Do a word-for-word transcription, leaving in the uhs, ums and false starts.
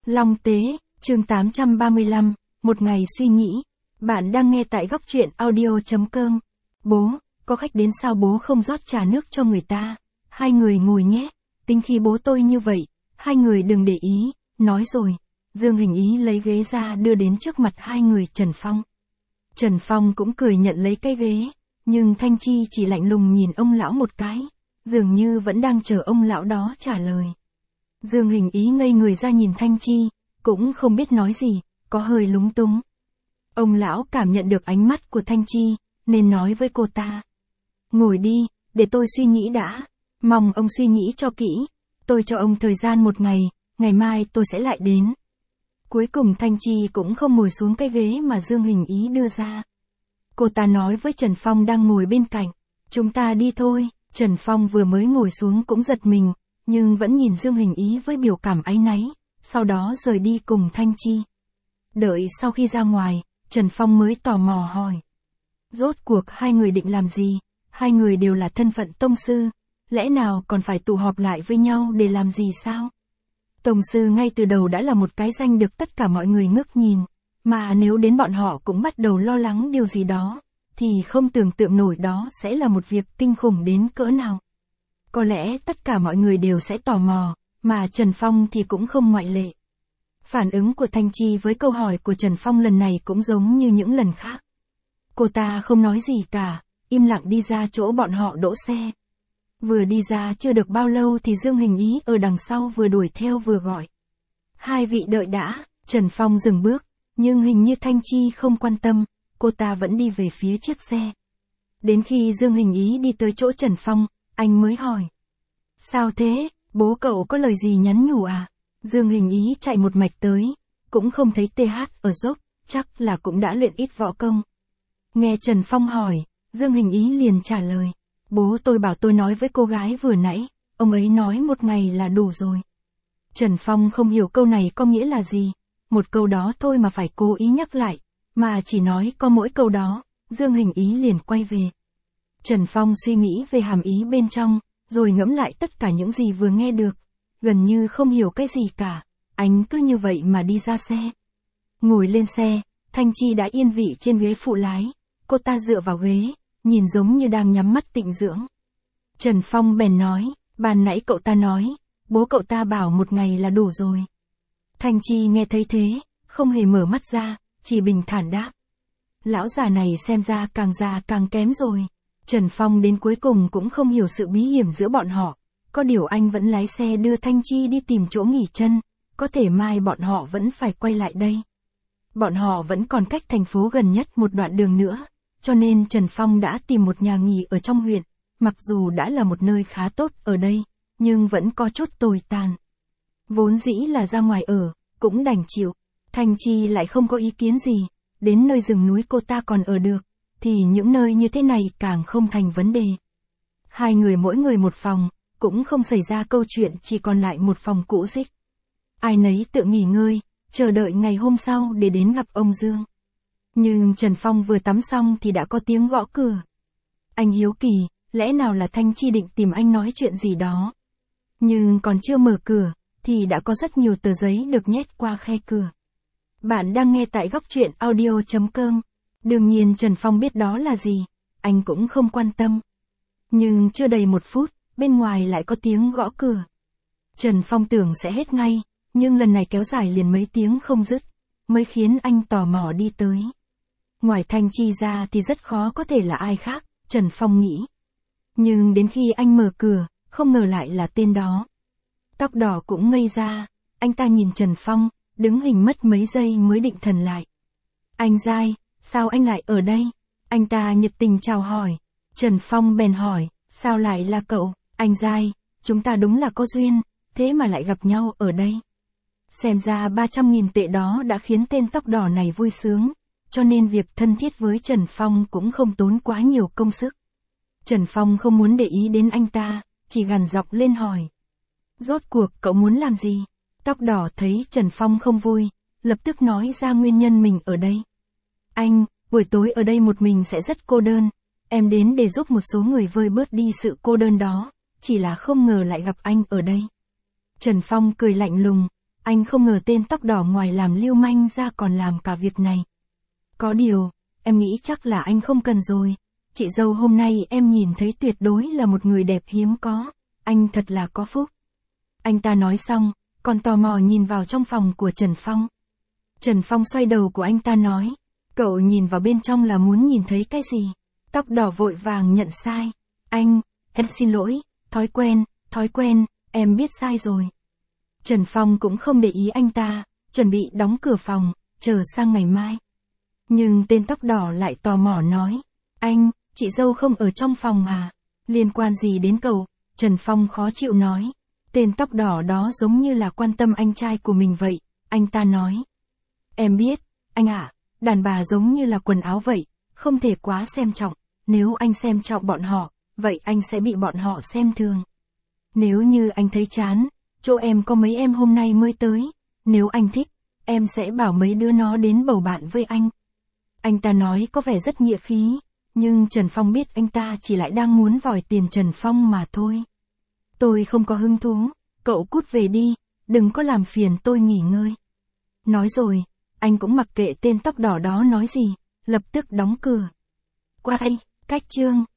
Long Tế, chương tám trăm ba mươi lăm, một ngày suy nghĩ. Bạn đang nghe tại góc truyện audio chấm com. Bố, có khách đến sao bố không rót trà nước cho người ta? Hai người ngồi nhé, tính khi bố tôi như vậy, hai người đừng để ý, nói rồi. Dương Hình Ý lấy ghế ra đưa đến trước mặt hai người Trần Phong. Trần Phong cũng cười nhận lấy cái ghế, nhưng Thanh Chi chỉ lạnh lùng nhìn ông lão một cái, dường như vẫn đang chờ ông lão đó trả lời. Dương Hình Ý ngây người ra nhìn Thanh Chi, cũng không biết nói gì, có hơi lúng túng. Ông lão cảm nhận được ánh mắt của Thanh Chi, nên nói với cô ta. Ngồi đi, để tôi suy nghĩ đã, mong ông suy nghĩ cho kỹ, tôi cho ông thời gian một ngày, ngày mai tôi sẽ lại đến. Cuối cùng Thanh Chi cũng không ngồi xuống cái ghế mà Dương Hình Ý đưa ra. Cô ta nói với Trần Phong đang ngồi bên cạnh, chúng ta đi thôi. Trần Phong vừa mới ngồi xuống cũng giật mình, nhưng vẫn nhìn Dương Hình Ý với biểu cảm áy náy, sau đó rời đi cùng Thanh Chi. Đợi sau khi ra ngoài, Trần Phong mới tò mò hỏi. Rốt cuộc hai người định làm gì? Hai người đều là thân phận tông sư, lẽ nào còn phải tụ họp lại với nhau để làm gì sao? Tông sư ngay từ đầu đã là một cái danh được tất cả mọi người ngước nhìn, mà nếu đến bọn họ cũng bắt đầu lo lắng điều gì đó, thì không tưởng tượng nổi đó sẽ là một việc kinh khủng đến cỡ nào. Có lẽ tất cả mọi người đều sẽ tò mò, mà Trần Phong thì cũng không ngoại lệ. Phản ứng của Thanh Chi với câu hỏi của Trần Phong lần này cũng giống như những lần khác. Cô ta không nói gì cả, im lặng đi ra chỗ bọn họ đỗ xe. Vừa đi ra chưa được bao lâu thì Dương Hình Ý ở đằng sau vừa đuổi theo vừa gọi. Hai vị đợi đã. Trần Phong dừng bước, nhưng hình như Thanh Chi không quan tâm, cô ta vẫn đi về phía chiếc xe. Đến khi Dương Hình Ý đi tới chỗ Trần Phong, anh mới hỏi. Sao thế, bố cậu có lời gì nhắn nhủ à? Dương Hình Ý chạy một mạch tới, cũng không thấy tê hát ở dốc, chắc là cũng đã luyện ít võ công. Nghe Trần Phong hỏi, Dương Hình Ý liền trả lời. Bố tôi bảo tôi nói với cô gái vừa nãy, ông ấy nói một ngày là đủ rồi. Trần Phong không hiểu câu này có nghĩa là gì, một câu đó thôi mà phải cố ý nhắc lại, mà chỉ nói có mỗi câu đó, Dương Hình Ý liền quay về. Trần Phong suy nghĩ về hàm ý bên trong, rồi ngẫm lại tất cả những gì vừa nghe được, gần như không hiểu cái gì cả, anh cứ như vậy mà đi ra xe. Ngồi lên xe, Thanh Chi đã yên vị trên ghế phụ lái, cô ta dựa vào ghế, nhìn giống như đang nhắm mắt tịnh dưỡng. Trần Phong bèn nói, ban nãy cậu ta nói, bố cậu ta bảo một ngày là đủ rồi. Thanh Chi nghe thấy thế, không hề mở mắt ra, chỉ bình thản đáp. Lão già này xem ra càng già càng kém rồi. Trần Phong đến cuối cùng cũng không hiểu sự bí hiểm giữa bọn họ, có điều anh vẫn lái xe đưa Thanh Chi đi tìm chỗ nghỉ chân, có thể mai bọn họ vẫn phải quay lại đây. Bọn họ vẫn còn cách thành phố gần nhất một đoạn đường nữa, cho nên Trần Phong đã tìm một nhà nghỉ ở trong huyện, mặc dù đã là một nơi khá tốt ở đây, nhưng vẫn có chút tồi tàn. Vốn dĩ là ra ngoài ở, cũng đành chịu. Thanh Chi lại không có ý kiến gì, đến nơi rừng núi cô ta còn ở được, thì những nơi như thế này càng không thành vấn đề. Hai người mỗi người một phòng, cũng không xảy ra câu chuyện chỉ còn lại một phòng cũ rích. Ai nấy tự nghỉ ngơi, chờ đợi ngày hôm sau để đến gặp ông Dương. Nhưng Trần Phong vừa tắm xong thì đã có tiếng gõ cửa. Anh hiếu kỳ, lẽ nào là Thanh Chi định tìm anh nói chuyện gì đó. Nhưng còn chưa mở cửa, thì đã có rất nhiều tờ giấy được nhét qua khe cửa. Bạn đang nghe tại góc truyện audio chấm com. Đương nhiên Trần Phong biết đó là gì, anh cũng không quan tâm. Nhưng chưa đầy một phút, bên ngoài lại có tiếng gõ cửa. Trần Phong tưởng sẽ hết ngay, nhưng lần này kéo dài liền mấy tiếng không dứt, mới khiến anh tò mò đi tới. Ngoài Thanh Chi ra thì rất khó có thể là ai khác, Trần Phong nghĩ. Nhưng đến khi anh mở cửa, không ngờ lại là tên đó. Tóc đỏ cũng ngây ra, anh ta nhìn Trần Phong, đứng hình mất mấy giây mới định thần lại. Anh Giai, sao anh lại ở đây? Anh ta nhiệt tình chào hỏi. Trần Phong bèn hỏi, sao lại là cậu? Anh Giai, chúng ta đúng là có duyên, thế mà lại gặp nhau ở đây. Xem ra ba trăm nghìn tệ đó đã khiến tên tóc đỏ này vui sướng, cho nên việc thân thiết với Trần Phong cũng không tốn quá nhiều công sức. Trần Phong không muốn để ý đến anh ta, chỉ gằn giọng lên hỏi. Rốt cuộc cậu muốn làm gì? Tóc đỏ thấy Trần Phong không vui, lập tức nói ra nguyên nhân mình ở đây. Anh, buổi tối ở đây một mình sẽ rất cô đơn, em đến để giúp một số người vơi bớt đi sự cô đơn đó, chỉ là không ngờ lại gặp anh ở đây. Trần Phong cười lạnh lùng, Anh không ngờ tên tóc đỏ ngoài làm lưu manh ra còn làm cả việc này. Có điều, em nghĩ chắc là anh không cần rồi. Chị dâu hôm nay em nhìn thấy tuyệt đối là một người đẹp hiếm có. Anh thật là có phúc. Anh ta nói xong, còn tò mò nhìn vào trong phòng của Trần Phong. Trần Phong xoay đầu của anh ta nói. Cậu nhìn vào bên trong là muốn nhìn thấy cái gì? Tóc đỏ vội vàng nhận sai. Anh, em xin lỗi, thói quen, thói quen, em biết sai rồi. Trần Phong cũng không để ý anh ta, chuẩn bị đóng cửa phòng, chờ sang ngày mai. Nhưng tên tóc đỏ lại tò mò nói. Anh, chị dâu không ở trong phòng à? Liên quan gì đến cậu? Trần Phong khó chịu nói. Tên tóc đỏ đó giống như là quan tâm anh trai của mình vậy. Anh ta nói. Em biết, anh ạ, đàn bà giống như là quần áo vậy, không thể quá xem trọng. Nếu anh xem trọng bọn họ, vậy anh sẽ bị bọn họ xem thường. Nếu như anh thấy chán, chỗ em có mấy em hôm nay mới tới. Nếu anh thích, em sẽ bảo mấy đứa nó đến bầu bạn với anh. Anh ta nói có vẻ rất nghĩa khí, nhưng Trần Phong biết anh ta chỉ lại đang muốn vòi tiền Trần Phong mà thôi. Tôi không có hứng thú, cậu cút về đi, đừng có làm phiền tôi nghỉ ngơi. Nói rồi, anh cũng mặc kệ tên tóc đỏ đó nói gì, lập tức đóng cửa. Quay, cách chương.